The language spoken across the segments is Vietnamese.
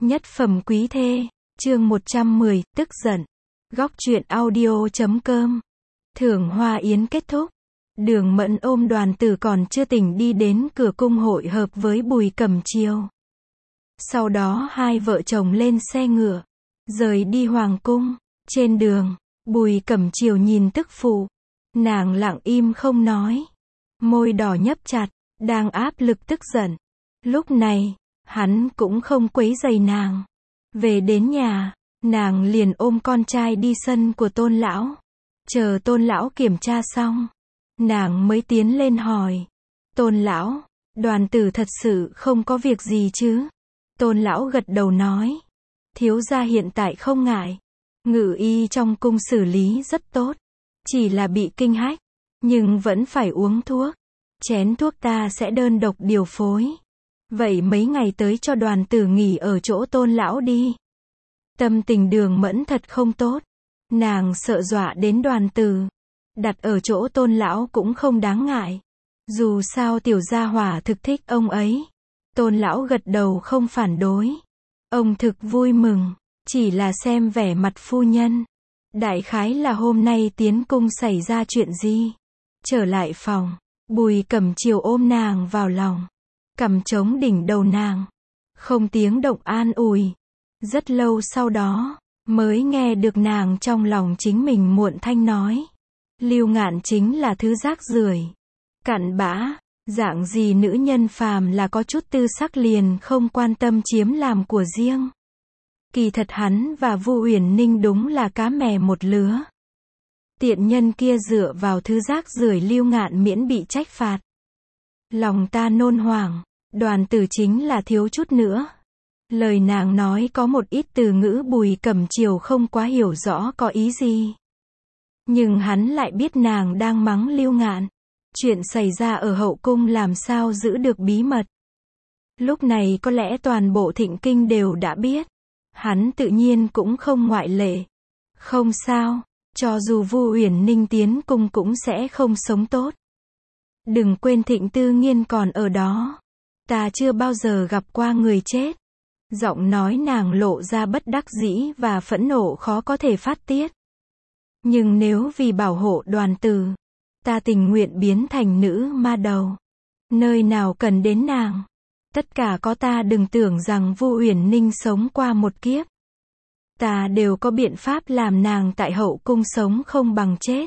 Nhất phẩm quý thê, chương 110, tức giận. Góc truyện audio.com. Thưởng hoa yến kết thúc. Đường Mẫn ôm Đoàn Tử còn chưa tỉnh đi đến cửa cung hội hợp với Bùi Cẩm Chiêu. Sau đó hai vợ chồng lên xe ngựa, rời đi hoàng cung. Trên đường, Bùi Cẩm Chiêu nhìn tức phụ. Nàng lặng im không nói. Môi đỏ nhấp chặt, đang áp lực tức giận. Lúc này, hắn cũng không quấy rầy nàng. Về đến nhà, nàng liền ôm con trai đi sân của Tôn lão. Chờ Tôn lão kiểm tra xong, nàng mới tiến lên hỏi. Tôn lão, Đoàn Tử thật sự không có việc gì chứ? Tôn lão gật đầu nói. Thiếu gia hiện tại không ngại. Ngự y trong cung xử lý rất tốt. Chỉ là bị kinh hách, nhưng vẫn phải uống thuốc. Chén thuốc ta sẽ đơn độc điều phối. Vậy mấy ngày tới cho Đoàn Tử nghỉ ở chỗ Tôn lão đi. Tâm tình Đường Mẫn thật không tốt. Nàng sợ dọa đến Đoàn Tử. Đặt ở chỗ Tôn lão cũng không đáng ngại. Dù sao tiểu gia hỏa thực thích ông ấy. Tôn lão gật đầu không phản đối. Ông thực vui mừng. Chỉ là xem vẻ mặt phu nhân. Đại khái là hôm nay tiến cung xảy ra chuyện gì. Trở lại phòng, Bùi Cẩm Chiêu ôm nàng vào lòng. Cằm chống đỉnh đầu nàng. Không tiếng động an ủi. Rất lâu sau đó, mới nghe được nàng trong lòng chính mình muộn thanh nói. Lưu Ngạn chính là thứ rác rưởi, cặn bã, dạng gì nữ nhân phàm là có chút tư sắc liền không quan tâm chiếm làm của riêng. Kỳ thật hắn và Vu Uyển Ninh đúng là cá mè một lứa. Tiện nhân kia dựa vào thứ rác rưởi Lưu Ngạn miễn bị trách phạt. Lòng ta nôn hoảng, Đoàn Tử chính là thiếu chút nữa. Lời nàng nói có một ít từ ngữ Bùi Cẩm Chiêu không quá hiểu rõ có ý gì. Nhưng hắn lại biết nàng đang mắng Lưu Ngạn. Chuyện xảy ra ở hậu cung làm sao giữ được bí mật. Lúc này có lẽ toàn bộ Thịnh Kinh đều đã biết. Hắn tự nhiên cũng không ngoại lệ. Không sao, cho dù Vu Uyển Ninh tiến cung cũng sẽ không sống tốt. Đừng quên Thịnh Tư Nghiên còn ở đó. Ta chưa bao giờ gặp qua người chết. Giọng nói nàng lộ ra bất đắc dĩ và phẫn nộ khó có thể phát tiết. Nhưng nếu vì bảo hộ Đoàn Tử, ta tình nguyện biến thành nữ ma đầu. Nơi nào cần đến nàng. Tất cả có ta đừng tưởng rằng Vu Uyển Ninh sống qua một kiếp. Ta đều có biện pháp làm nàng tại hậu cung sống không bằng chết.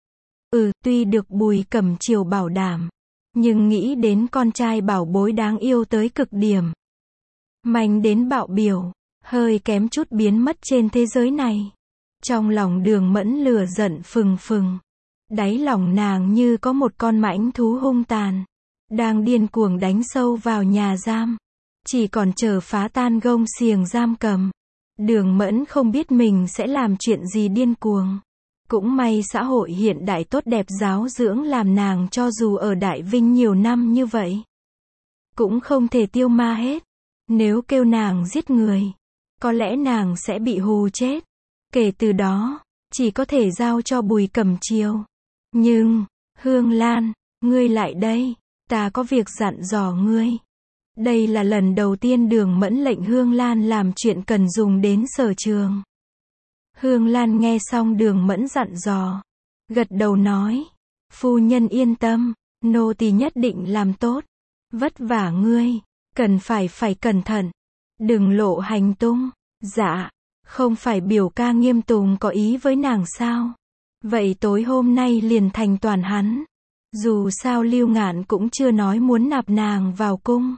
Tuy được Bùi Cẩm Chiêu bảo đảm. Nhưng nghĩ đến con trai bảo bối đáng yêu tới cực điểm. Manh đến bạo biểu. Hơi kém chút biến mất trên thế giới này. Trong lòng Đường Mẫn lửa giận phừng phừng. Đáy lòng nàng như có một con mãnh thú hung tàn. Đang điên cuồng đánh sâu vào nhà giam. Chỉ còn chờ phá tan gông xiềng giam cầm. Đường Mẫn không biết mình sẽ làm chuyện gì điên cuồng. Cũng may xã hội hiện đại tốt đẹp giáo dưỡng làm nàng cho dù ở Đại Vinh nhiều năm như vậy. Cũng không thể tiêu ma hết. Nếu kêu nàng giết người, có lẽ nàng sẽ bị hù chết. Kể từ đó, chỉ có thể giao cho Bùi Cẩm Chiêu. Nhưng, Hương Lan, ngươi lại đây. Ta có việc dặn dò ngươi. Đây là lần đầu tiên Đường Mẫn lệnh Hương Lan làm chuyện cần dùng đến sở trường. Hương Lan nghe xong Đường Mẫn dặn dò. Gật đầu nói. Phu nhân yên tâm, nô tỳ nhất định làm tốt. Vất vả ngươi, cần phải cẩn thận. Đừng lộ hành tung. Dạ, không phải biểu ca Nghiêm Tùng có ý với nàng sao? Vậy tối hôm nay liền thành toàn hắn. Dù sao Lưu Ngạn cũng chưa nói muốn nạp nàng vào cung.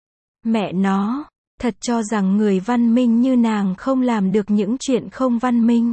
Mẹ nó, thật cho rằng người văn minh như nàng không làm được những chuyện không văn minh.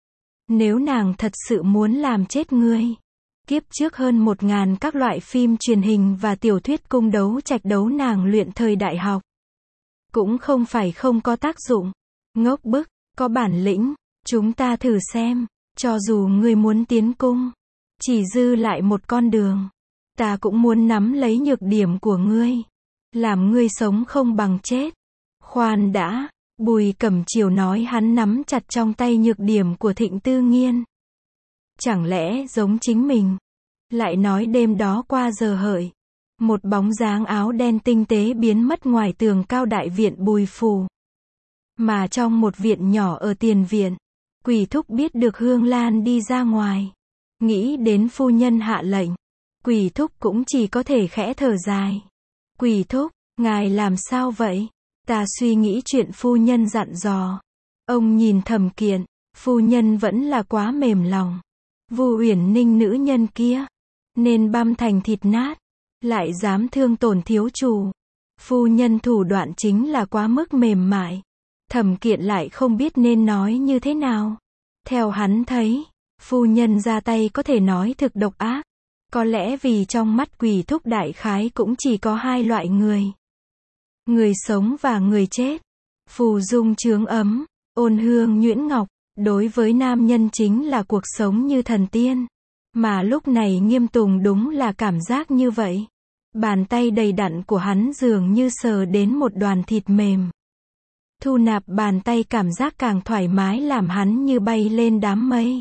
Nếu nàng thật sự muốn làm chết ngươi, kiếp trước hơn 1000 các loại phim truyền hình và tiểu thuyết cung đấu trạch đấu nàng luyện thời đại học. Cũng không phải không có tác dụng. Ngốc bức, có bản lĩnh, chúng ta thử xem, cho dù ngươi muốn tiến cung. Chỉ dư lại một con đường. Ta cũng muốn nắm lấy nhược điểm của ngươi. Làm ngươi sống không bằng chết. Khoan đã, Bùi Cẩm Chiêu nói hắn nắm chặt trong tay nhược điểm của Thịnh Tư Nghiên. Chẳng lẽ giống chính mình? Lại nói đêm đó qua giờ hợi. Một bóng dáng áo đen tinh tế biến mất ngoài tường cao đại viện Bùi phủ. Mà trong một viện nhỏ ở tiền viện, Quỷ Thúc biết được Hương Lan đi ra ngoài. Nghĩ đến phu nhân hạ lệnh, Quỷ Thúc cũng chỉ có thể khẽ thở dài. Quỷ Thúc, ngài làm sao vậy? Ta suy nghĩ chuyện phu nhân dặn dò. Ông nhìn Thẩm Kiện, phu nhân vẫn là quá mềm lòng. Vu Uyển Ninh nữ nhân kia, nên băm thành thịt nát, lại dám thương tổn thiếu chủ. Phu nhân thủ đoạn chính là quá mức mềm mại. Thẩm Kiện lại không biết nên nói như thế nào. Theo hắn thấy, phu nhân ra tay có thể nói thực độc ác. Có lẽ vì trong mắt Quỷ Thúc đại khái cũng chỉ có hai loại người. Người sống và người chết. Phù dung chướng ấm, ôn hương nhuyễn ngọc, đối với nam nhân chính là cuộc sống như thần tiên. Mà lúc này Nghiêm Tùng đúng là cảm giác như vậy. Bàn tay đầy đặn của hắn dường như sờ đến một đoàn thịt mềm. Thu nạp bàn tay cảm giác càng thoải mái làm hắn như bay lên đám mây.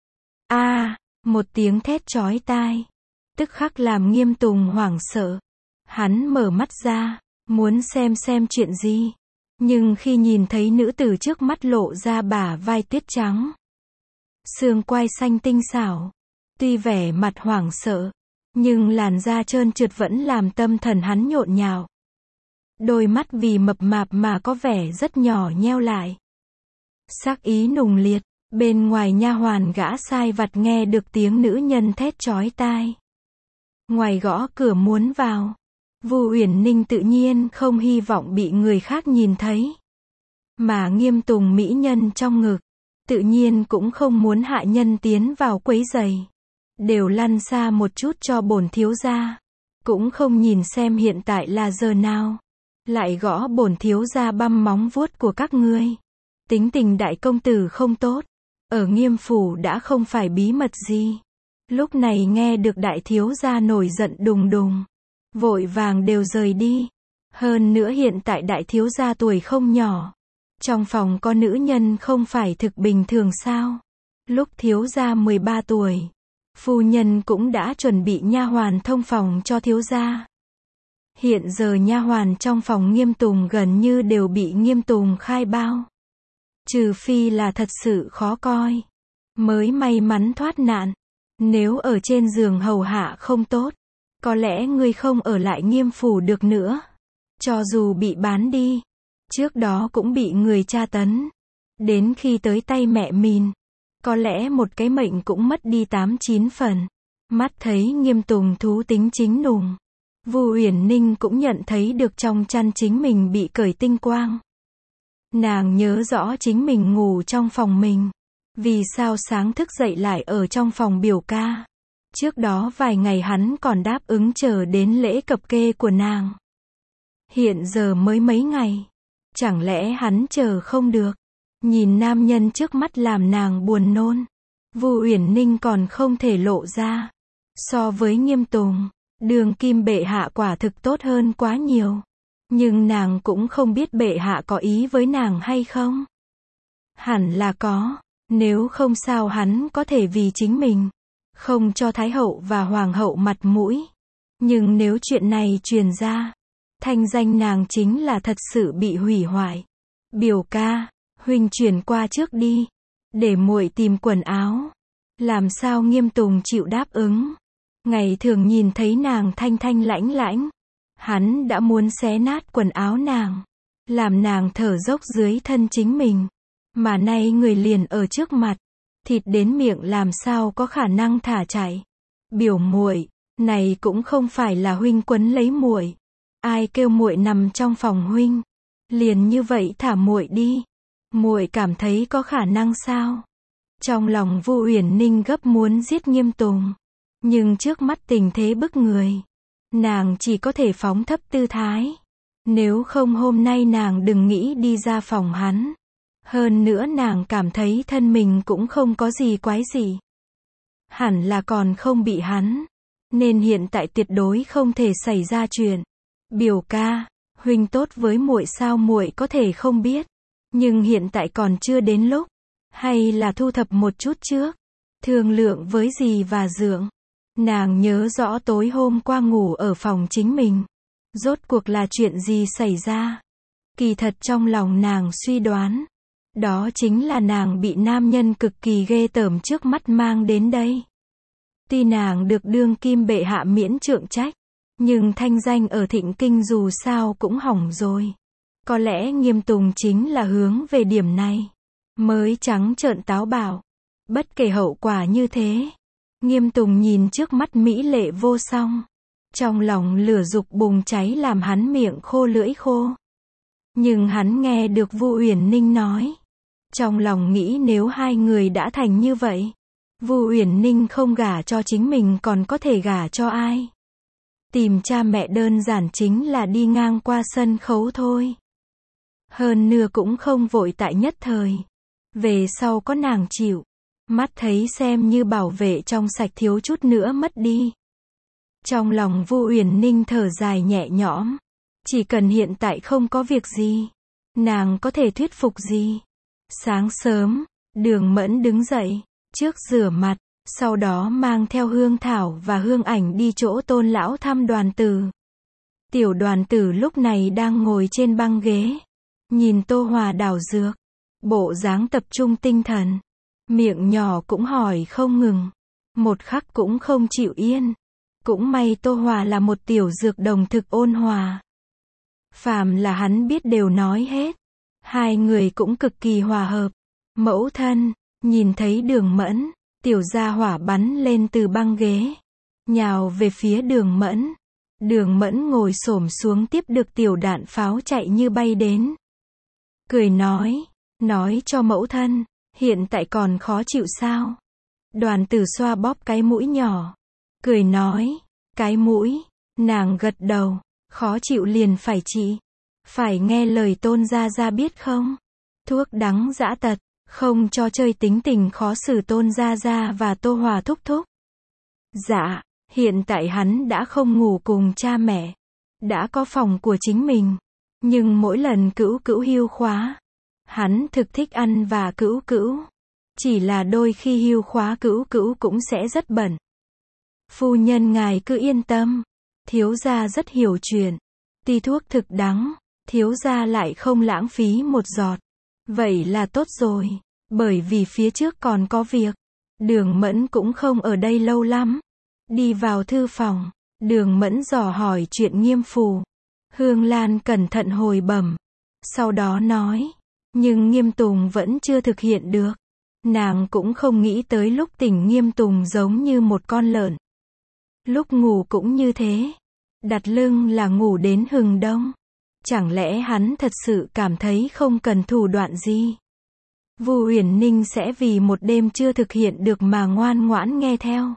Một tiếng thét chói tai. Tức khắc làm Nghiêm Tùng hoảng sợ. Hắn mở mắt ra, muốn xem chuyện gì. Nhưng khi nhìn thấy nữ tử trước mắt lộ ra bả vai tuyết trắng, xương quai xanh tinh xảo, tuy vẻ mặt hoảng sợ, nhưng làn da trơn trượt vẫn làm tâm thần hắn nhộn nhạo. Đôi mắt vì mập mạp mà có vẻ rất nhỏ nheo lại. Sắc ý nùng liệt, bên ngoài nha hoàn gã sai vặt nghe được tiếng nữ nhân thét chói tai. Ngoài gõ cửa muốn vào. Vu Uyển Ninh tự nhiên không hy vọng bị người khác nhìn thấy. Mà Nghiêm Tùng mỹ nhân trong ngực, tự nhiên cũng không muốn hạ nhân tiến vào quấy rầy. Đều lăn xa một chút cho bổn thiếu gia. Cũng không nhìn xem hiện tại là giờ nào. Lại gõ bổn thiếu gia băm móng vuốt của các ngươi. Tính tình đại công tử không tốt. Ở Nghiêm phủ đã không phải bí mật gì. Lúc này nghe được đại thiếu gia nổi giận đùng đùng, vội vàng đều rời đi. Hơn nữa hiện tại đại thiếu gia tuổi không nhỏ. Trong phòng có nữ nhân không phải thực bình thường sao? Lúc thiếu gia 13 tuổi, phu nhân cũng đã chuẩn bị nha hoàn thông phòng cho thiếu gia. Hiện giờ nha hoàn trong phòng Nghiêm Tùng gần như đều bị Nghiêm Tùng khai bao. Trừ phi là thật sự khó coi, mới may mắn thoát nạn. Nếu ở trên giường hầu hạ không tốt, có lẽ ngươi không ở lại Nghiêm phủ được nữa. Cho dù bị bán đi, trước đó cũng bị người tra tấn. Đến khi tới tay mẹ mình, có lẽ một cái mệnh cũng mất đi 8-9 phần. Mắt thấy Nghiêm Tùng thú tính chính nùng, Vu Uyển Ninh cũng nhận thấy được trong chăn chính mình bị cởi tinh quang. Nàng nhớ rõ chính mình ngủ trong phòng mình. Vì sao sáng thức dậy lại ở trong phòng biểu ca? Trước đó vài ngày hắn còn đáp ứng chờ đến lễ cập kê của nàng. Hiện giờ mới mấy ngày. Chẳng lẽ hắn chờ không được? Nhìn nam nhân trước mắt làm nàng buồn nôn. Vu Uyển Ninh còn không thể lộ ra. So với Nghiêm Tùng, Đường Kim bệ hạ quả thực tốt hơn quá nhiều. Nhưng nàng cũng không biết bệ hạ có ý với nàng hay không. Hẳn là có. Nếu không sao hắn có thể vì chính mình không cho Thái hậu và Hoàng hậu mặt mũi. Nhưng nếu chuyện này truyền ra, thanh danh nàng chính là thật sự bị hủy hoại. Biểu ca, huynh chuyển qua trước đi, để muội tìm quần áo. Làm sao Nghiêm Tùng chịu đáp ứng? Ngày thường nhìn thấy nàng thanh thanh lãnh lãnh, hắn đã muốn xé nát quần áo nàng, làm nàng thở dốc dưới thân chính mình. Mà nay người liền ở trước mặt, thịt đến miệng làm sao có khả năng thả chạy. Biểu muội, này cũng không phải là huynh quấn lấy muội. Ai kêu muội nằm trong phòng huynh, liền như vậy thả muội đi. Muội cảm thấy có khả năng sao? Trong lòng Vu Uyển Ninh gấp muốn giết Nghiêm Tùng, nhưng trước mắt tình thế bức người, nàng chỉ có thể phóng thấp tư thái. Nếu không hôm nay nàng đừng nghĩ đi ra phòng hắn. Hơn nữa nàng cảm thấy thân mình cũng không có gì quái gì. Hẳn là còn không bị hắn. Nên hiện tại tuyệt đối không thể xảy ra chuyện. Biểu ca, huynh tốt với muội sao muội có thể không biết. Nhưng hiện tại còn chưa đến lúc. Hay là thu thập một chút trước. Thương lượng với dì và dượng. Nàng nhớ rõ tối hôm qua ngủ ở phòng chính mình. Rốt cuộc là chuyện gì xảy ra. Kỳ thật trong lòng nàng suy đoán, đó chính là nàng bị nam nhân cực kỳ ghê tởm trước mắt mang đến đây. Tuy nàng được đương kim bệ hạ miễn trượng trách, nhưng thanh danh ở Thịnh Kinh dù sao cũng hỏng rồi. Có lẽ Nghiêm Tùng chính là hướng về điểm này, mới trắng trợn táo bạo. Bất kể hậu quả như thế, Nghiêm Tùng nhìn trước mắt mỹ lệ vô song, trong lòng lửa dục bùng cháy làm hắn miệng khô lưỡi khô. Nhưng hắn nghe được Vu Uyển Ninh nói, trong lòng nghĩ nếu hai người đã thành như vậy, Vu Uyển Ninh không gả cho chính mình còn có thể gả cho ai? Tìm cha mẹ đơn giản chính là đi ngang qua sân khấu thôi. Hơn nữa cũng không vội tại nhất thời. Về sau có nàng chịu, mắt thấy xem như bảo vệ trong sạch thiếu chút nữa mất đi. Trong lòng Vu Uyển Ninh thở dài nhẹ nhõm. Chỉ cần hiện tại không có việc gì, nàng có thể thuyết phục gì? Sáng sớm, Đường Mẫn đứng dậy, trước rửa mặt, sau đó mang theo Hương Thảo và Hương Ảnh đi chỗ Tôn lão thăm Đoàn Tử. Tiểu Đoàn Tử lúc này đang ngồi trên băng ghế, nhìn Tô Hòa đảo dược, bộ dáng tập trung tinh thần, miệng nhỏ cũng hỏi không ngừng, một khắc cũng không chịu yên. Cũng may Tô Hòa là một tiểu dược đồng thực ôn hòa. Phàm là hắn biết đều nói hết. Hai người cũng cực kỳ hòa hợp. Mẫu thân, nhìn thấy Đường Mẫn, tiểu gia hỏa bắn lên từ băng ghế, nhào về phía Đường Mẫn. Đường Mẫn ngồi xổm xuống tiếp được tiểu đạn pháo chạy như bay đến. Cười nói cho mẫu thân, hiện tại còn khó chịu sao? Đoàn Tử xoa bóp cái mũi nhỏ, cười nói, cái mũi, nàng gật đầu, khó chịu liền phải trị, phải nghe lời Tôn gia gia biết không? Thuốc đắng dã tật, không cho chơi tính tình khó xử Tôn gia gia và Tô Hòa thúc thúc. Dạ, hiện tại hắn đã không ngủ cùng cha mẹ, đã có phòng của chính mình, nhưng mỗi lần Cữu Cữu hưu khóa, hắn thực thích ăn và Cữu Cữu, chỉ là đôi khi hưu khóa Cữu Cữu cũng sẽ rất bận. Phu nhân ngài cứ yên tâm, thiếu gia rất hiểu chuyện, tuy thuốc thực đắng, thiếu gia lại không lãng phí một giọt. Vậy là tốt rồi, bởi vì phía trước còn có việc. Đường Mẫn cũng không ở đây lâu lắm. Đi vào thư phòng, Đường Mẫn dò hỏi chuyện Nghiêm Phù. Hương Lan cẩn thận hồi bẩm, sau đó nói, nhưng Nghiêm Tùng vẫn chưa thực hiện được. Nàng cũng không nghĩ tới lúc tỉnh Nghiêm Tùng giống như một con lợn. Lúc ngủ cũng như thế, đặt lưng là ngủ đến hừng đông. Chẳng lẽ hắn thật sự cảm thấy không cần thủ đoạn gì? Vu Uyển Ninh sẽ vì một đêm chưa thực hiện được mà ngoan ngoãn nghe theo.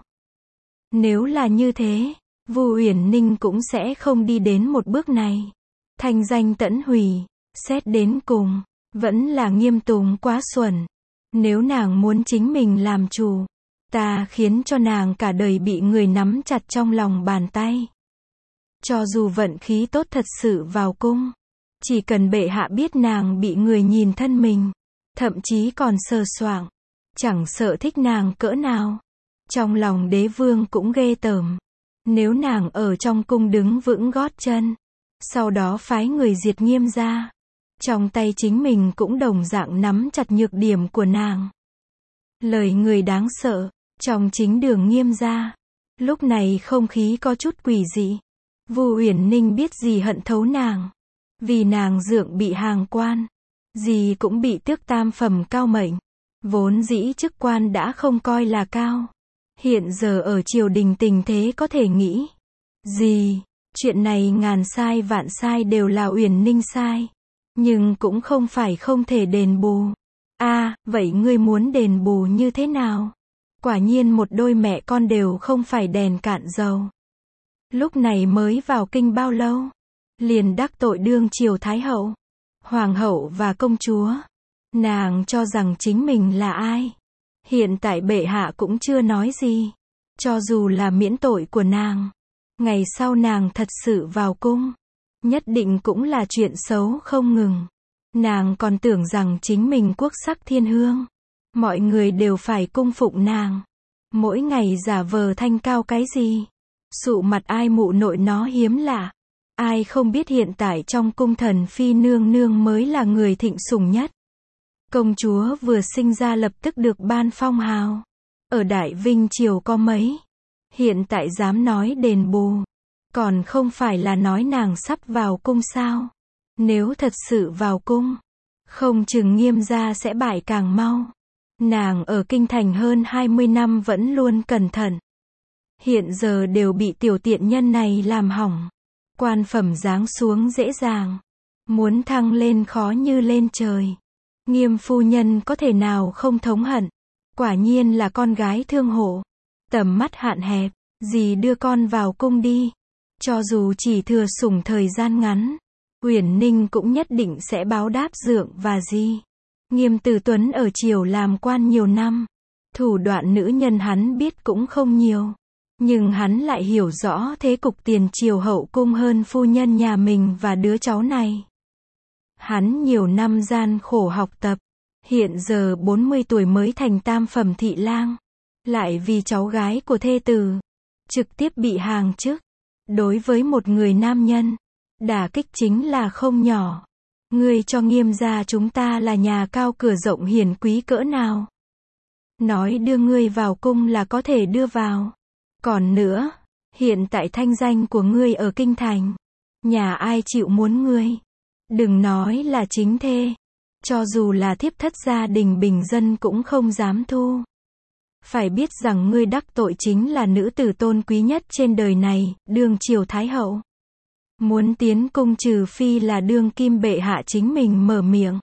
Nếu là như thế, Vu Uyển Ninh cũng sẽ không đi đến một bước này. Thanh danh tẫn hủy, xét đến cùng, vẫn là Nghiêm Tùng quá xuẩn. Nếu nàng muốn chính mình làm chủ, ta khiến cho nàng cả đời bị người nắm chặt trong lòng bàn tay. Cho dù vận khí tốt thật sự vào cung, chỉ cần bệ hạ biết nàng bị người nhìn thân mình, thậm chí còn sờ soạng, chẳng sợ thích nàng cỡ nào. Trong lòng đế vương cũng ghê tởm. Nếu nàng ở trong cung đứng vững gót chân, sau đó phái người diệt Nghiêm gia, trong tay chính mình cũng đồng dạng nắm chặt nhược điểm của nàng. Lời người đáng sợ, trong chính đường Nghiêm gia, lúc này không khí có chút quỷ dị. Vu Uyển Ninh biết gì hận thấu nàng, vì nàng dượng bị hàng quan, gì cũng bị tước tam phẩm cao mệnh, vốn dĩ chức quan đã không coi là cao, hiện giờ ở triều đình tình thế có thể nghĩ gì, chuyện này ngàn sai vạn sai đều là Uyển Ninh sai, nhưng cũng không phải không thể đền bù. Vậy ngươi muốn đền bù như thế nào? Quả nhiên một đôi mẹ con đều không phải đèn cạn dầu. Lúc này mới vào kinh bao lâu, liền đắc tội đương triều thái hậu, hoàng hậu và công chúa. Nàng cho rằng chính mình là ai? Hiện tại bệ hạ cũng chưa nói gì. Cho dù là miễn tội của nàng, ngày sau nàng thật sự vào cung, nhất định cũng là chuyện xấu không ngừng. Nàng còn tưởng rằng chính mình quốc sắc thiên hương, mọi người đều phải cung phụng nàng. Mỗi ngày giả vờ thanh cao cái gì? Sụ mặt ai mụ nội nó hiếm lạ. Ai không biết hiện tại trong cung thần phi nương nương mới là người thịnh sủng nhất. Công chúa vừa sinh ra lập tức được ban phong hào. Ở Đại Vinh Triều có mấy. Hiện tại dám nói đền bù. Còn không phải là nói nàng sắp vào cung sao. Nếu thật sự vào cung, không chừng Nghiêm gia sẽ bại càng mau. Nàng ở kinh thành hơn 20 năm vẫn luôn cẩn thận. Hiện giờ đều bị tiểu tiện nhân này làm hỏng. Quan phẩm giáng xuống dễ dàng. Muốn thăng lên khó như lên trời. Nghiêm phu nhân có thể nào không thống hận. Quả nhiên là con gái thương hộ. Tầm mắt hạn hẹp. Dì đưa con vào cung đi. Cho dù chỉ thừa sủng thời gian ngắn, Uyển Ninh cũng nhất định sẽ báo đáp dượng và dì. Nghiêm Từ Tuấn ở triều làm quan nhiều năm. Thủ đoạn nữ nhân hắn biết cũng không nhiều. Nhưng hắn lại hiểu rõ thế cục tiền triều hậu cung hơn phu nhân nhà mình và đứa cháu này. Hắn nhiều năm gian khổ học tập. Hiện giờ 40 tuổi mới thành tam phẩm thị lang. Lại vì cháu gái của thê tử. Trực tiếp bị hàng chức. Đối với một người nam nhân, đả kích chính là không nhỏ. Ngươi cho Nghiêm gia chúng ta là nhà cao cửa rộng hiền quý cỡ nào. Nói đưa ngươi vào cung là có thể đưa vào. Còn nữa, hiện tại thanh danh của ngươi ở kinh thành. Nhà ai chịu muốn ngươi. Đừng nói là chính thê. Cho dù là thiếp thất gia đình bình dân cũng không dám thu. Phải biết rằng ngươi đắc tội chính là nữ tử tôn quý nhất trên đời này, đương triều thái hậu. Muốn tiến cung trừ phi là đương kim bệ hạ chính mình mở miệng.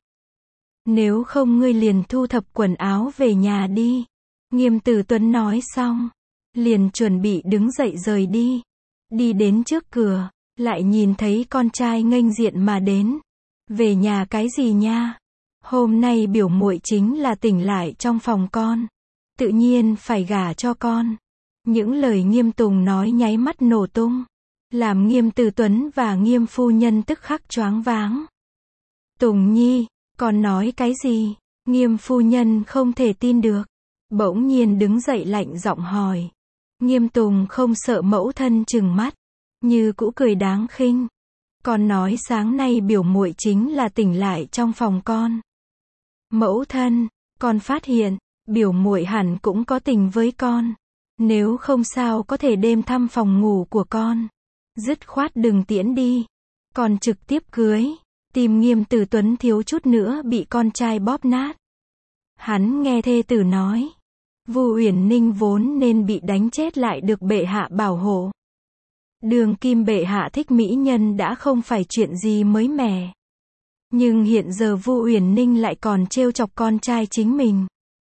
Nếu không ngươi liền thu thập quần áo về nhà đi. Nghiêm Từ Tuấn nói xong, liền chuẩn bị đứng dậy rời đi. Đi đến trước cửa, lại nhìn thấy con trai nghênh diện mà đến. Về nhà cái gì nha? Hôm nay biểu muội chính là tỉnh lại trong phòng con. Tự nhiên phải gả cho con. Những lời Nghiêm Tùng nói nháy mắt nổ tung. Làm Nghiêm Từ Tuấn và Nghiêm phu nhân tức khắc choáng váng. Tùng Nhi, con nói cái gì? Nghiêm phu nhân không thể tin được. Bỗng nhiên đứng dậy lạnh giọng hỏi. Nghiêm Tùng không sợ mẫu thân trừng mắt. Như cũ cười đáng khinh. Con nói sáng nay biểu muội chính là tỉnh lại trong phòng con. Mẫu thân, con phát hiện, biểu muội hẳn cũng có tình với con. Nếu không sao có thể đêm thăm phòng ngủ của con. Dứt khoát đừng tiễn đi. Con trực tiếp cưới. Tim Nghiêm Từ Tuấn thiếu chút nữa bị con trai bóp nát. Hắn nghe thê tử nói. Vu Uyển Ninh vốn nên bị đánh chết lại được bệ hạ bảo hộ. Đường kim bệ hạ thích mỹ nhân đã không phải chuyện gì mới mẻ. Nhưng hiện giờ Vu Uyển Ninh lại còn trêu chọc con trai chính mình.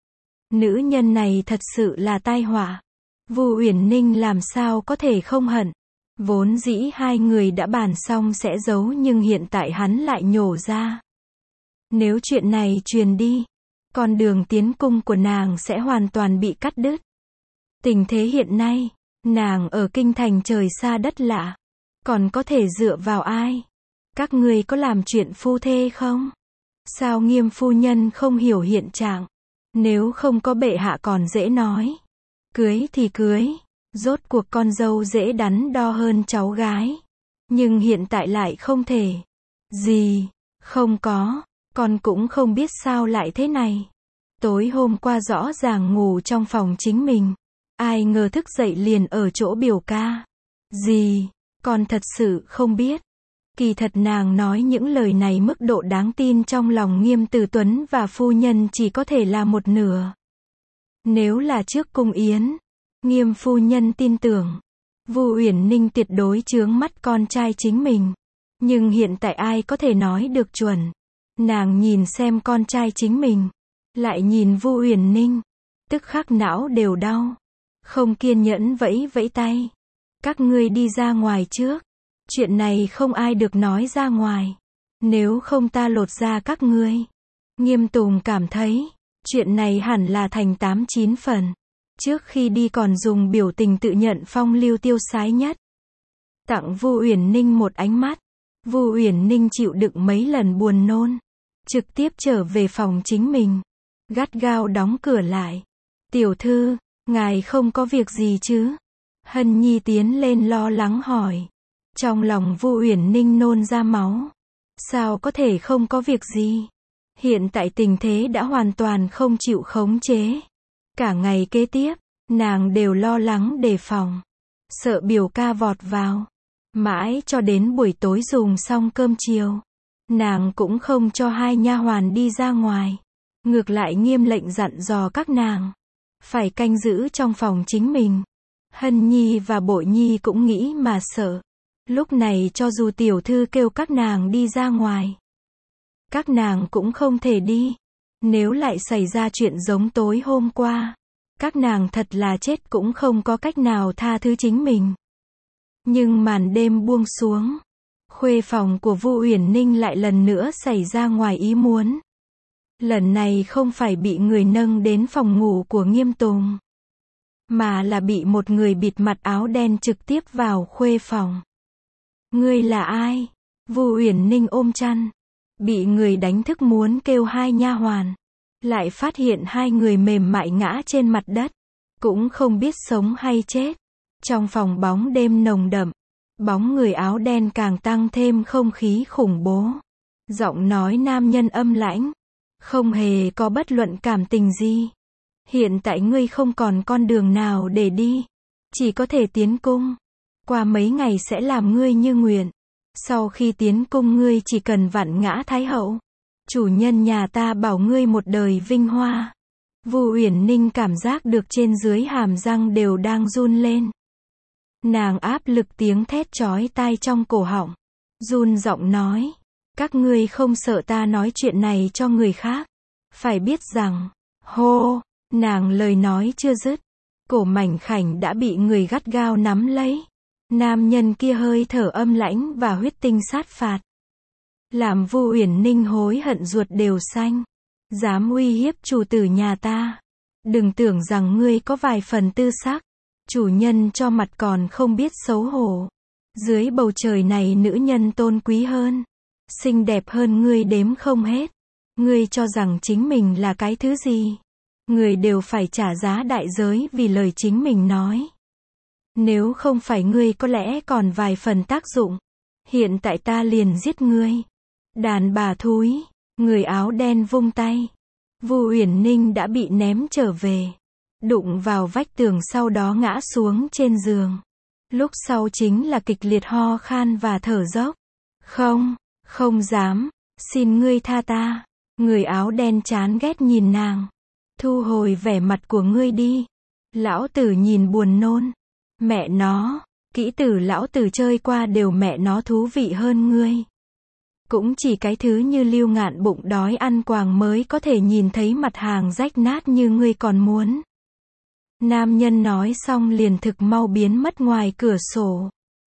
Nữ nhân này thật sự là tai họa. Vu Uyển Ninh làm sao có thể không hận. Vốn dĩ hai người đã bàn xong sẽ giấu nhưng hiện tại hắn lại nhổ ra. Nếu chuyện này truyền đi, con đường tiến cung của nàng sẽ hoàn toàn bị cắt đứt. Tình thế hiện nay, nàng ở kinh thành trời xa đất lạ. Còn có thể dựa vào ai? Các ngươi có làm chuyện phu thê không? Sao Nghiêm phu nhân không hiểu hiện trạng? Nếu không có bệ hạ còn dễ nói. Cưới thì cưới. Rốt cuộc con dâu dễ đắn đo hơn cháu gái. Nhưng hiện tại lại không thể. Gì? Không có. Con cũng không biết sao lại thế này. Tối hôm qua rõ ràng ngủ trong phòng chính mình. Ai ngờ thức dậy liền ở chỗ biểu ca. Gì? Con thật sự không biết. Kỳ thật nàng nói những lời này mức độ đáng tin trong lòng Nghiêm Từ Tuấn và phu nhân chỉ có thể là một nửa. Nếu là trước cung yến, Nghiêm phu nhân tin tưởng, Vu Uyển Ninh tuyệt đối chướng mắt con trai chính mình. Nhưng hiện tại ai có thể nói được chuẩn. Nàng nhìn xem con trai chính mình, lại nhìn Vu Uyển Ninh, tức khắc não đều đau. Không kiên nhẫn vẫy vẫy tay. Các ngươi đi ra ngoài trước. Chuyện này không ai được nói ra ngoài. Nếu không ta lột da các ngươi. Nghiêm Tùng cảm thấy, chuyện này hẳn là thành 8-9 phần. Trước khi đi còn dùng biểu tình tự nhận phong lưu tiêu sái nhất. Tặng Vu Uyển Ninh một ánh mắt. Vu Uyển Ninh chịu đựng mấy lần buồn nôn. Trực tiếp trở về phòng chính mình. Gắt gao đóng cửa lại. Tiểu thư, ngài không có việc gì chứ? Hân Nhi tiến lên lo lắng hỏi. Trong lòng Vu Uyển Ninh nôn ra máu. Sao có thể không có việc gì? Hiện tại tình thế đã hoàn toàn không chịu khống chế. Cả ngày kế tiếp, nàng đều lo lắng đề phòng. Sợ biểu ca vọt vào. Mãi cho đến buổi tối dùng xong cơm chiều. Nàng cũng không cho hai nha hoàn đi ra ngoài. Ngược lại nghiêm lệnh dặn dò các nàng. Phải canh giữ trong phòng chính mình. Hân Nhi và Bội Nhi cũng nghĩ mà sợ. Lúc này cho dù tiểu thư kêu các nàng đi ra ngoài, các nàng cũng không thể đi. Nếu lại xảy ra chuyện giống tối hôm qua, các nàng thật là chết cũng không có cách nào tha thứ chính mình. Nhưng màn đêm buông xuống, khuê phòng của Vu Uyển Ninh lại lần nữa xảy ra ngoài ý muốn. Lần này không phải bị người nâng đến phòng ngủ của Nghiêm Tùng, mà là bị một người bịt mặt áo đen trực tiếp vào khuê phòng. Ngươi là ai? Vu Uyển Ninh ôm chăn, bị người đánh thức muốn kêu hai nha hoàn, lại phát hiện hai người mềm mại ngã trên mặt đất, cũng không biết sống hay chết. Trong phòng bóng đêm nồng đậm, bóng người áo đen càng tăng thêm không khí khủng bố. Giọng nói nam nhân âm lãnh, không hề có bất luận cảm tình gì. Hiện tại ngươi không còn con đường nào để đi, chỉ có thể tiến cung. Qua mấy ngày sẽ làm ngươi như nguyện. Sau khi tiến cung ngươi chỉ cần vặn ngã Thái hậu. Chủ nhân nhà ta bảo ngươi một đời vinh hoa. Vu Uyển Ninh cảm giác được trên dưới hàm răng đều đang run lên. Nàng áp lực tiếng thét chói tai trong cổ họng, run giọng nói, các ngươi không sợ ta nói chuyện này cho người khác. Phải biết rằng, hô, nàng lời nói chưa dứt, cổ mảnh khảnh đã bị người gắt gao nắm lấy. Nam nhân kia hơi thở âm lãnh và huyết tinh sát phạt, làm Vu Uyển Ninh hối hận ruột đều xanh. Dám uy hiếp chủ tử nhà ta, đừng tưởng rằng ngươi có vài phần tư sắc. Chủ nhân cho mặt còn không biết xấu hổ. Dưới bầu trời này nữ nhân tôn quý hơn, xinh đẹp hơn ngươi đếm không hết. Ngươi cho rằng chính mình là cái thứ gì? Người đều phải trả giá đại giới vì lời chính mình nói. Nếu không phải ngươi có lẽ còn vài phần tác dụng. Hiện tại ta liền giết ngươi. Đàn bà thúi. Người áo đen vung tay. Vu Uyển Ninh đã bị ném trở về, đụng vào vách tường, sau đó ngã xuống trên giường. Lúc sau chính là kịch liệt ho khan và thở dốc. Không, không dám, xin ngươi tha ta. Người áo đen chán ghét nhìn nàng. Thu hồi vẻ mặt của ngươi đi. Lão tử nhìn buồn nôn. Mẹ nó, kỹ tử lão tử chơi qua đều mẹ nó thú vị hơn ngươi. Cũng chỉ cái thứ như Lưu Ngạn bụng đói ăn quàng mới có thể nhìn thấy mặt hàng rách nát như ngươi còn muốn. Nam nhân nói xong liền thực mau biến mất ngoài cửa sổ.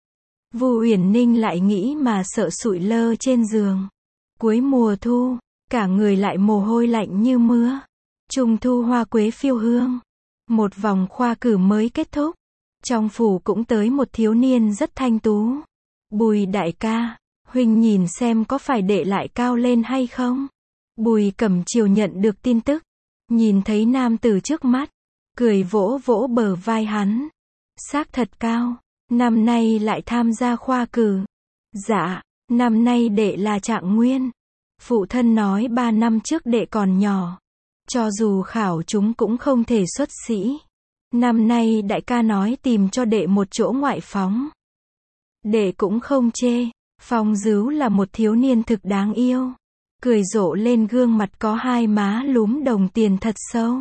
Vu Uyển Ninh lại nghĩ mà sợ sụi lơ trên giường. Cuối mùa thu, cả người lại mồ hôi lạnh như mưa. Trung thu hoa quế phiêu hương. Một vòng khoa cử mới kết thúc. Trong phủ cũng tới một thiếu niên rất thanh tú. Bùi đại ca, huynh nhìn xem có phải đệ lại cao lên hay không? Bùi Cẩm Chiều nhận được tin tức, nhìn thấy nam tử trước mắt, cười vỗ vỗ bờ vai hắn. Xác thật cao, năm nay lại tham gia khoa cử. Dạ, năm nay đệ là trạng nguyên. Phụ thân nói 3 năm trước đệ còn nhỏ, cho dù khảo chúng cũng không thể xuất sĩ. Năm nay đại ca nói tìm cho đệ một chỗ ngoại phóng. Đệ cũng không chê. Phong Dứu là một thiếu niên thực đáng yêu. Cười rộ lên, gương mặt có hai má lúm đồng tiền thật sâu.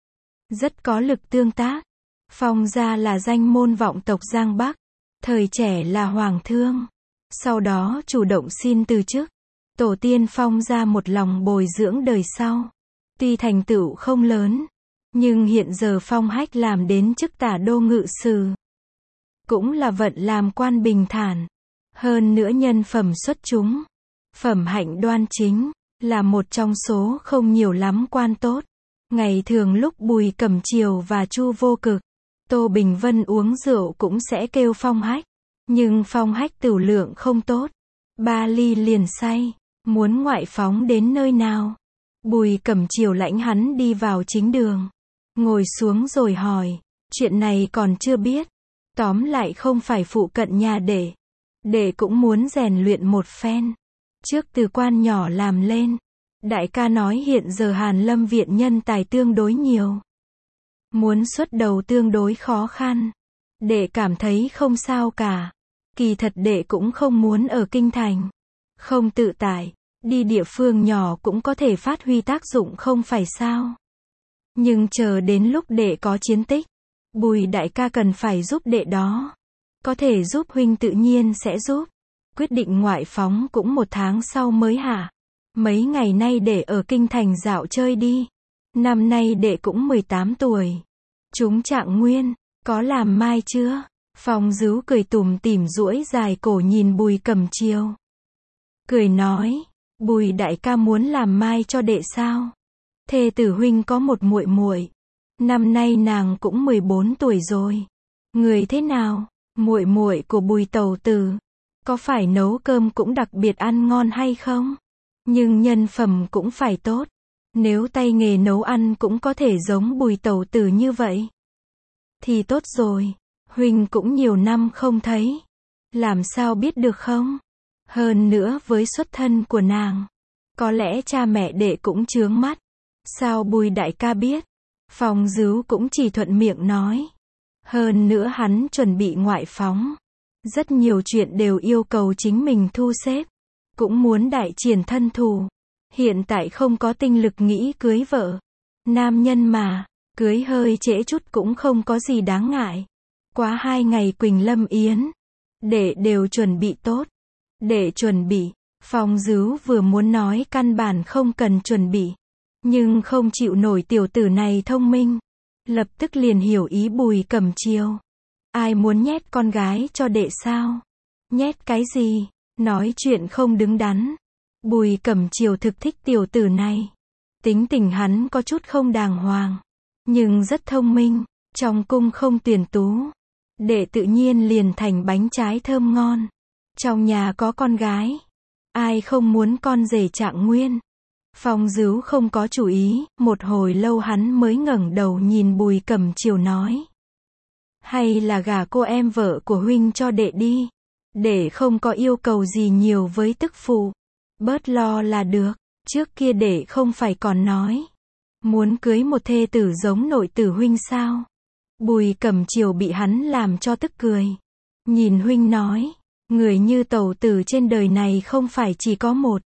Rất có lực tương tác. Phong gia là danh môn vọng tộc Giang Bắc. Thời trẻ là hoàng thương. Sau đó chủ động xin từ chức. Tổ tiên Phong gia một lòng bồi dưỡng đời sau. Tuy thành tựu không lớn, nhưng hiện giờ Phong Hách làm đến chức tả đô ngự sử. Cũng là vận làm quan bình thản. Hơn nữa nhân phẩm xuất chúng, phẩm hạnh đoan chính, là một trong số không nhiều lắm quan tốt. Ngày thường lúc Bùi Cẩm Chiều và Chu Vô Cực, Tô Bình Vân uống rượu cũng sẽ kêu Phong Hách. Nhưng Phong Hách tửu lượng không tốt. 3 ly liền say, muốn ngoại phóng đến nơi nào. Bùi Cẩm Chiều lãnh hắn đi vào chính đường. Ngồi xuống rồi hỏi, chuyện này còn chưa biết. Tóm lại không phải phụ cận nhà đệ. Đệ cũng muốn rèn luyện một phen. Trước từ quan nhỏ làm lên. Đại ca nói hiện giờ Hàn Lâm viện nhân tài tương đối nhiều. Muốn xuất đầu tương đối khó khăn. Đệ cảm thấy không sao cả. Kỳ thật đệ cũng không muốn ở kinh thành. Không tự tại. Đi địa phương nhỏ cũng có thể phát huy tác dụng không phải sao. Nhưng chờ đến lúc đệ có chiến tích, Bùi đại ca cần phải giúp đệ đó. Có thể giúp huynh tự nhiên sẽ giúp. Quyết định ngoại phóng cũng 1 tháng sau mới hả? Mấy ngày nay đệ ở kinh thành dạo chơi đi. Năm nay đệ cũng 18 tuổi. Chúng trạng nguyên, có làm mai chưa? Phong Dứu cười tủm tỉm duỗi dài cổ nhìn Bùi Cẩm Chiêu. Cười nói, Bùi đại ca muốn làm mai cho đệ sao? Thê tử huynh có một muội muội. Năm nay nàng cũng 14 tuổi rồi. Người thế nào? Muội muội của Bùi tẩu tử. Có phải nấu cơm cũng đặc biệt ăn ngon hay không? Nhưng nhân phẩm cũng phải tốt. Nếu tay nghề nấu ăn cũng có thể giống Bùi tẩu tử như vậy thì tốt rồi. Huynh cũng nhiều năm không thấy. Làm sao biết được không? Hơn nữa với xuất thân của nàng, có lẽ cha mẹ đệ cũng chướng mắt. Sao Bùi đại ca biết? Phong Dứu cũng chỉ thuận miệng nói. Hơn nữa hắn chuẩn bị ngoại phóng. Rất nhiều chuyện đều yêu cầu chính mình thu xếp. Cũng muốn đại triển thân thủ. Hiện tại không có tinh lực nghĩ cưới vợ. Nam nhân mà, cưới hơi trễ chút cũng không có gì đáng ngại. Quá 2 ngày Quỳnh Lâm Yến, đệ đều chuẩn bị tốt. Đệ chuẩn bị. Phong Dứu vừa muốn nói căn bản không cần chuẩn bị. Nhưng không chịu nổi tiểu tử này thông minh. Lập tức liền hiểu ý Bùi Cẩm Chiêu. Ai muốn nhét con gái cho đệ sao? Nhét cái gì? Nói chuyện không đứng đắn. Bùi Cẩm Chiêu thực thích tiểu tử này. Tính tình hắn có chút không đàng hoàng. Nhưng rất thông minh. Trong cung không tuyển tú. Đệ tự nhiên liền thành bánh trái thơm ngon. Trong nhà có con gái. Ai không muốn con rể trạng nguyên? Phong Dứu không có chủ ý. Một hồi lâu hắn mới ngẩng đầu nhìn Bùi Cẩm Chiêu nói. Hay là gả cô em vợ của huynh cho đệ đi. Đệ không có yêu cầu gì nhiều với tức phụ. Bớt lo là được. Trước kia đệ không phải còn nói. Muốn cưới một thê tử giống nội tử huynh sao? Bùi Cẩm Chiêu bị hắn làm cho tức cười. Nhìn huynh nói. Người như tẩu tử trên đời này không phải chỉ có một.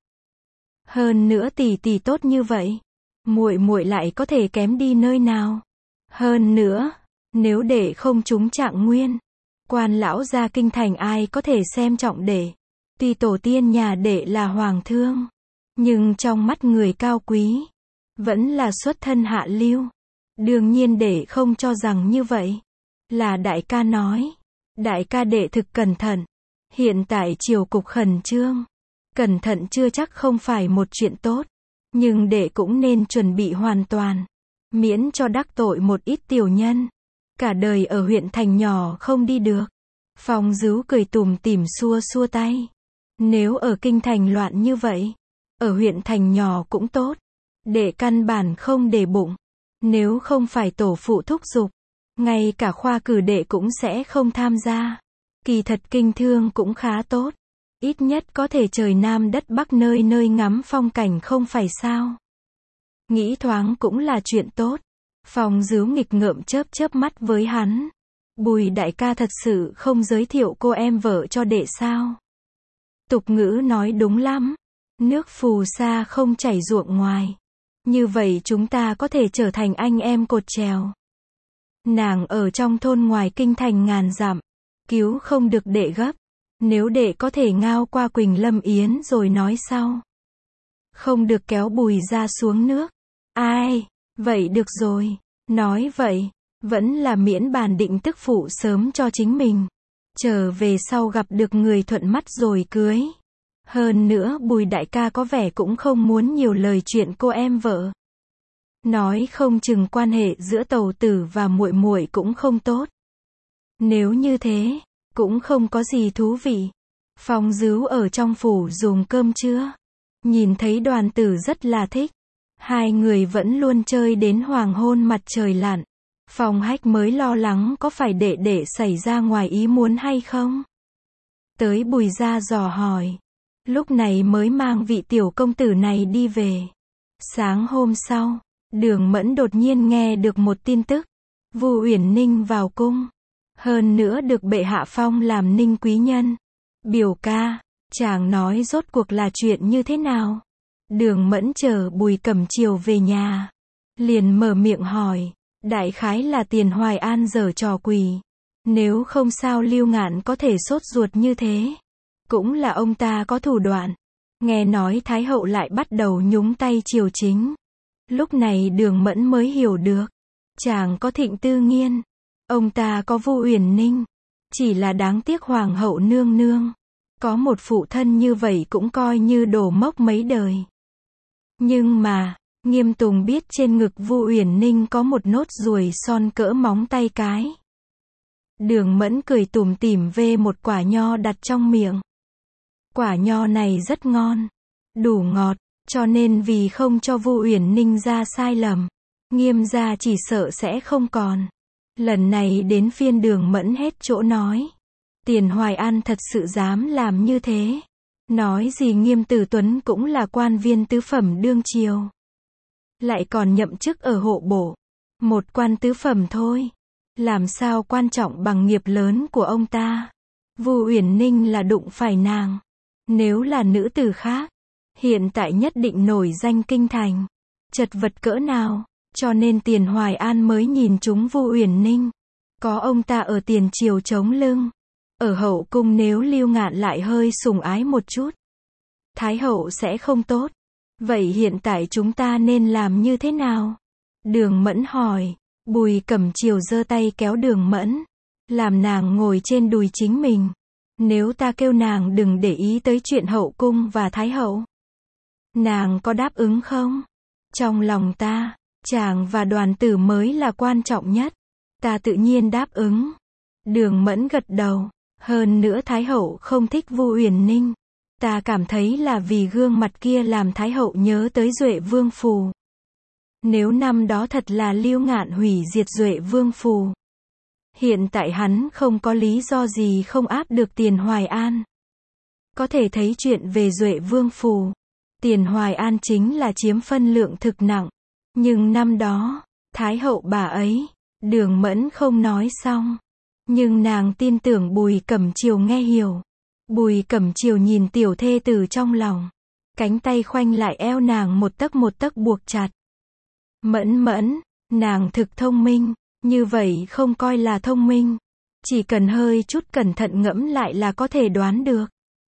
Hơn nữa tỷ tỷ tốt như vậy. Muội muội lại có thể kém đi nơi nào? Hơn nữa, nếu đệ không trúng trạng nguyên, quan lão gia kinh thành ai có thể xem trọng đệ. Tuy tổ tiên nhà đệ là hoàng thương, nhưng trong mắt người cao quý, vẫn là xuất thân hạ lưu. Đương nhiên đệ không cho rằng như vậy. Là đại ca nói. Đại ca đệ thực cẩn thận. Hiện tại triều cục khẩn trương. Cẩn thận chưa chắc không phải một chuyện tốt. Nhưng đệ cũng nên chuẩn bị hoàn toàn. Miễn cho đắc tội một ít tiểu nhân. Cả đời ở huyện thành nhỏ không đi được. Phong Dứu cười tủm tỉm xua xua tay. Nếu ở kinh thành loạn như vậy, ở huyện thành nhỏ cũng tốt. Đệ căn bản không để bụng. Nếu không phải tổ phụ thúc giục, ngay cả khoa cử đệ cũng sẽ không tham gia. Kỳ thật kinh thương cũng khá tốt. Ít nhất có thể trời Nam đất Bắc nơi nơi ngắm phong cảnh không phải sao. Nghĩ thoáng cũng là chuyện tốt. Phong Dứu nghịch ngợm chớp chớp mắt với hắn. Bùi đại ca thật sự không giới thiệu cô em vợ cho đệ sao? Tục ngữ nói đúng lắm. Nước phù sa không chảy ruộng ngoài. Như vậy chúng ta có thể trở thành anh em cột chèo. Nàng ở trong thôn ngoài kinh thành ngàn dặm. Cứu không được đệ gấp. Nếu đệ có thể ngao qua Quỳnh Lâm Yến rồi nói sau. Không được kéo Bùi ra xuống nước. Ai? Vậy được rồi. Nói vậy, vẫn là miễn bàn định tức phụ sớm cho chính mình. Trở về sau gặp được người thuận mắt rồi cưới. Hơn nữa Bùi đại ca có vẻ cũng không muốn nhiều lời chuyện cô em vợ. Nói không chừng quan hệ giữa tẩu tử và muội muội cũng không tốt. Nếu như thế, cũng không có gì thú vị. Phong Dứu ở trong phủ dùng cơm trưa. Nhìn thấy Đoàn Tử rất là thích. Hai người vẫn luôn chơi đến hoàng hôn mặt trời lặn. Phong Hách mới lo lắng có phải đệ đệ xảy ra ngoài ý muốn hay không. tới Bùi gia dò hỏi. Lúc này mới mang vị tiểu công tử này đi về. Sáng hôm sau, Đường Mẫn đột nhiên nghe được một tin tức. Vu Uyển Ninh vào cung. Hơn nữa được bệ hạ phong làm ninh quý nhân. Biểu ca, chàng nói rốt cuộc là chuyện như thế nào? Đường Mẫn chờ Bùi Cẩm Chiều về nhà. Liền mở miệng hỏi. Đại khái là Tiền Hoài An giở trò quỷ. Nếu không sao Lưu Ngạn có thể sốt ruột như thế. Cũng là ông ta có thủ đoạn. Nghe nói Thái hậu lại bắt đầu nhúng tay triều chính. Lúc này Đường Mẫn mới hiểu được. Chàng có Thịnh Tư Nghiên. Ông ta có Vu Uyển Ninh. Chỉ là đáng tiếc Hoàng hậu nương nương. Có một phụ thân như vậy cũng coi như đổ mốc mấy đời. Nhưng mà, Nghiêm Tùng biết trên ngực Vu Uyển Ninh có một nốt ruồi son cỡ móng tay cái. Đường Mẫn cười tủm tỉm vê một quả nho đặt trong miệng. Quả nho này rất ngon, đủ ngọt, cho nên vì không cho Vu Uyển Ninh ra sai lầm, Nghiêm gia chỉ sợ sẽ không còn. Lần này đến phiên Đường Mẫn hết chỗ nói. Tiền Hoài An thật sự dám làm như thế. Nói gì Nghiêm Tử Tuấn cũng là quan viên tứ phẩm đương triều. Lại còn nhậm chức ở hộ bộ. Một quan tứ phẩm thôi. Làm sao quan trọng bằng nghiệp lớn của ông ta. Vu Uyển Ninh là đụng phải nàng. Nếu là nữ tử khác, hiện tại nhất định nổi danh kinh thành. Chật vật cỡ nào, cho nên Tiền Hoài An mới nhìn chúng Vu Uyển Ninh. Có ông ta ở tiền triều chống lưng. Ở hậu cung nếu Lưu Ngạn lại hơi sủng ái một chút, Thái hậu sẽ không tốt. Vậy hiện tại chúng ta nên làm như thế nào? Đường Mẫn hỏi. Bùi Cẩm Chiều giơ tay kéo Đường Mẫn, làm nàng ngồi trên đùi chính mình. Nếu ta kêu nàng đừng để ý tới chuyện hậu cung và Thái hậu, nàng có đáp ứng không? Trong lòng ta, chàng và Đoàn tử mới là quan trọng nhất. Ta tự nhiên đáp ứng. Đường Mẫn gật đầu. Hơn nữa Thái hậu không thích Vu Uyển Ninh. Ta cảm thấy là vì gương mặt kia làm Thái hậu nhớ tới Duệ Vương Phù. Nếu năm đó thật là Lưu Ngạn hủy diệt Duệ Vương Phù, hiện tại hắn không có lý do gì không áp được Tiền Hoài An. Có thể thấy chuyện về Duệ Vương Phù, Tiền Hoài An chính là chiếm phân lượng thực nặng. Nhưng năm đó, Thái hậu bà ấy, Đường Mẫn không nói xong. Nhưng nàng tin tưởng Bùi Cẩm Chiều nghe hiểu. Bùi Cẩm Chiều nhìn tiểu thê tử trong lòng. Cánh tay khoanh lại eo nàng một tấc buộc chặt. Mẫn, nàng thực thông minh. Như vậy không coi là thông minh. Chỉ cần hơi chút cẩn thận ngẫm lại là có thể đoán được.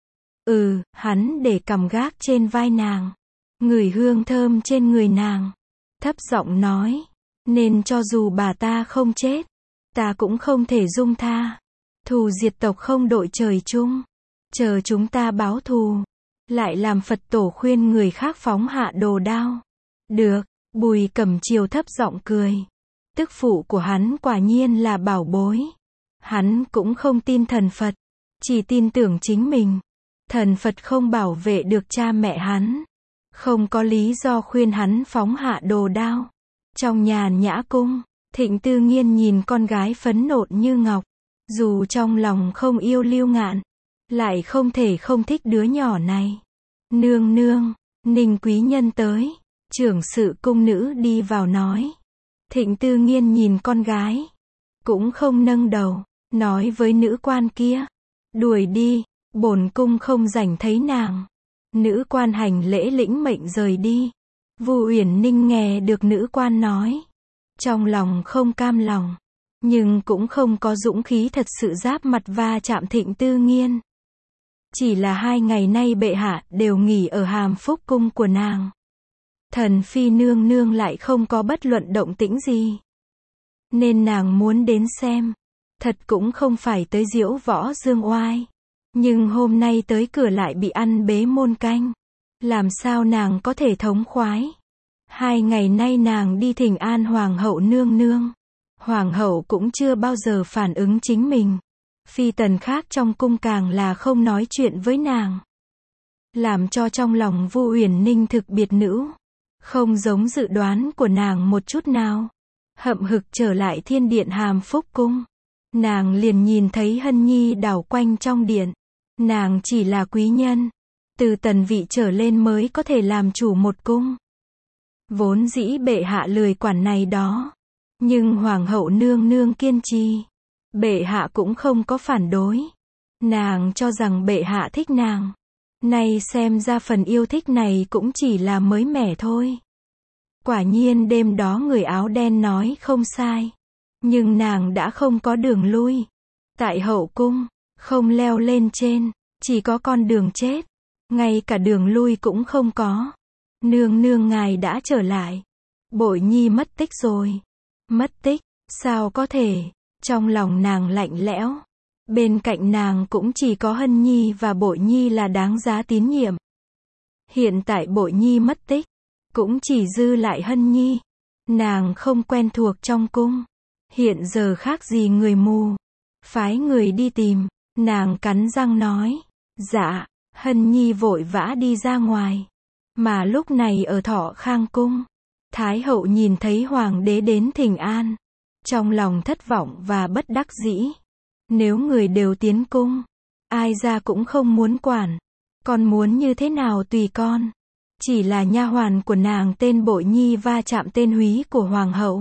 Hắn để cằm gác trên vai nàng. Ngửi hương thơm trên người nàng. Thấp giọng nói. Nên cho dù bà ta không chết, ta cũng không thể dung tha. Thù diệt tộc không đội trời chung. Chờ chúng ta báo thù. Lại làm Phật tổ khuyên người khác phóng hạ đồ đao. Được, Bùi Cẩm Chiều thấp giọng cười. Tức phụ của hắn quả nhiên là bảo bối. Hắn cũng không tin thần Phật. Chỉ tin tưởng chính mình. Thần Phật không bảo vệ được cha mẹ hắn. Không có lý do khuyên hắn phóng hạ đồ đao. Trong Nhàn Nhã Cung, Thịnh Tư Nghiên nhìn con gái phấn nộn như ngọc. Dù trong lòng không yêu Lưu Ngạn, lại không thể không thích đứa nhỏ này. Nương nương, Ninh quý nhân tới. Trưởng sự cung nữ đi vào nói. Thịnh Tư Nghiên nhìn con gái, cũng không nâng đầu, nói với nữ quan kia. Đuổi đi, bổn cung không rảnh thấy nàng. Nữ quan hành lễ lĩnh mệnh rời đi. Vu Uyển Ninh nghe được nữ quan nói. Trong lòng không cam lòng, nhưng cũng không có dũng khí thật sự giáp mặt va chạm Thịnh Tư Nghiên. Chỉ là 2 ngày nay bệ hạ đều nghỉ ở Hàm Phúc cung của nàng. Thần phi nương nương lại không có bất luận động tĩnh gì. Nên nàng muốn đến xem. Thật cũng không phải tới diễu võ dương oai. Nhưng hôm nay tới cửa lại bị ăn bế môn canh. Làm sao nàng có thể thống khoái. 2 ngày nay nàng đi thỉnh an Hoàng hậu nương nương. Hoàng hậu cũng chưa bao giờ phản ứng chính mình. Phi tần khác trong cung càng là không nói chuyện với nàng. Làm cho trong lòng Vu Uyển Ninh thực biệt nữ. Không giống dự đoán của nàng một chút nào. Hậm hực trở lại thiên điện Hàm Phúc cung. Nàng liền nhìn thấy Hân Nhi đảo quanh trong điện. Nàng chỉ là quý nhân, từ tần vị trở lên mới có thể làm chủ một cung. Vốn dĩ bệ hạ lười quản này đó, nhưng hoàng hậu nương nương kiên trì, bệ hạ cũng không có phản đối. Nàng cho rằng bệ hạ thích nàng. Nay xem ra phần yêu thích này cũng chỉ là mới mẻ thôi. Quả nhiên đêm đó người áo đen nói không sai. Nhưng nàng đã không có đường lui. Tại hậu cung, không leo lên trên, chỉ có con đường chết. Ngay cả đường lui cũng không có. Nương nương ngài đã trở lại. Bội nhi mất tích rồi. Mất tích, sao có thể? Trong lòng nàng lạnh lẽo. Bên cạnh nàng cũng chỉ có Hân Nhi và Bội Nhi là đáng giá tín nhiệm. Hiện tại Bội Nhi mất tích, cũng chỉ dư lại Hân Nhi. Nàng không quen thuộc trong cung. Hiện giờ khác gì người mù. Phái người đi tìm, nàng cắn răng nói. Dạ, Hân Nhi vội vã đi ra ngoài. Mà lúc này ở Thọ Khang cung, Thái hậu nhìn thấy hoàng đế đến thỉnh an. Trong lòng thất vọng và bất đắc dĩ. Nếu người đều tiến cung, ai ra cũng không muốn quản. Con muốn như thế nào tùy con. Chỉ là nha hoàn của nàng tên Bội Nhi va chạm tên húy của hoàng hậu.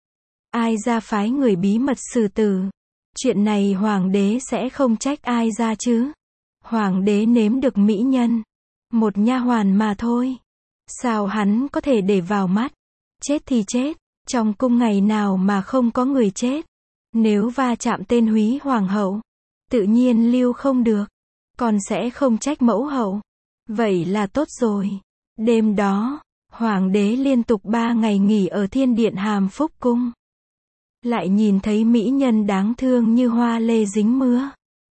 Ai ra phái người bí mật xử tử. Chuyện này hoàng đế sẽ không trách ai ra chứ. Hoàng đế nếm được mỹ nhân. Một nha hoàn mà thôi. Sao hắn có thể để vào mắt. Chết thì chết. Trong cung ngày nào mà không có người chết. Nếu va chạm tên húy hoàng hậu, tự nhiên lưu không được. Còn sẽ không trách mẫu hậu. Vậy là tốt rồi. Đêm đó, hoàng đế liên tục 3 ngày nghỉ ở thiên điện Hàm Phúc cung. Lại nhìn thấy mỹ nhân đáng thương như hoa lê dính mưa.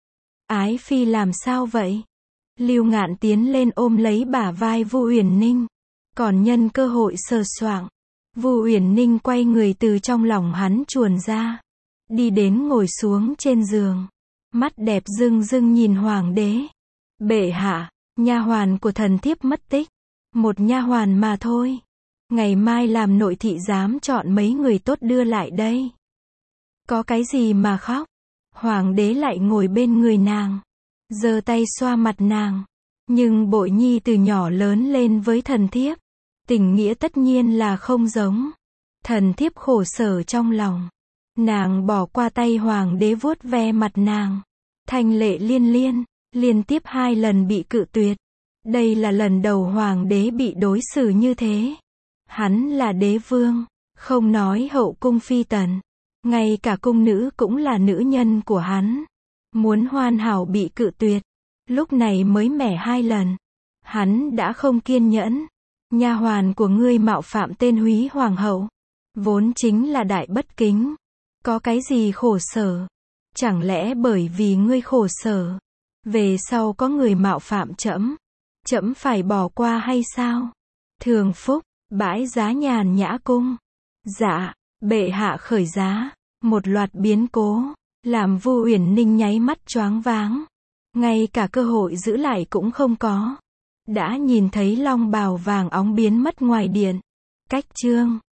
Ái phi làm sao vậy? Lưu Ngạn tiến lên ôm lấy bả vai Vu Uyển Ninh. Còn nhân cơ hội sờ soạng. Vu Uyển Ninh quay người từ trong lòng hắn chuồn ra. Đi đến ngồi xuống trên giường. Mắt đẹp rưng rưng nhìn hoàng đế. Bệ hạ, nha hoàn của thần thiếp mất tích. Một nha hoàn mà thôi. Ngày mai làm nội thị giám chọn mấy người tốt đưa lại đây. Có cái gì mà khóc? Hoàng đế lại ngồi bên người nàng. Giơ tay xoa mặt nàng. Nhưng Bội Nhi từ nhỏ lớn lên với thần thiếp. Tình nghĩa tất nhiên là không giống. Thần thiếp khổ sở trong lòng. Nàng bỏ qua tay hoàng đế vuốt ve mặt nàng. Thanh lệ liên liên, liên tiếp 2 lần bị cự tuyệt. Đây là lần đầu hoàng đế bị đối xử như thế. Hắn là đế vương, không nói hậu cung phi tần. Ngay cả cung nữ cũng là nữ nhân của hắn. Muốn hoàn hảo bị cự tuyệt. Lúc này mới mẻ 2 lần. Hắn đã không kiên nhẫn. Nha hoàn của ngươi mạo phạm tên húy hoàng hậu. Vốn chính là đại bất kính. Có cái gì khổ sở? Chẳng lẽ bởi vì ngươi khổ sở, về sau có người mạo phạm trẫm, trẫm phải bỏ qua hay sao? Thường phúc, bãi giá nhàn nhã cung. Dạ, bệ hạ khởi giá. Một loạt biến cố, làm Vu Uyển Ninh nháy mắt choáng váng. Ngay cả cơ hội giữ lại cũng không có. Đã nhìn thấy long bào vàng óng biến mất ngoài điện. Cách chương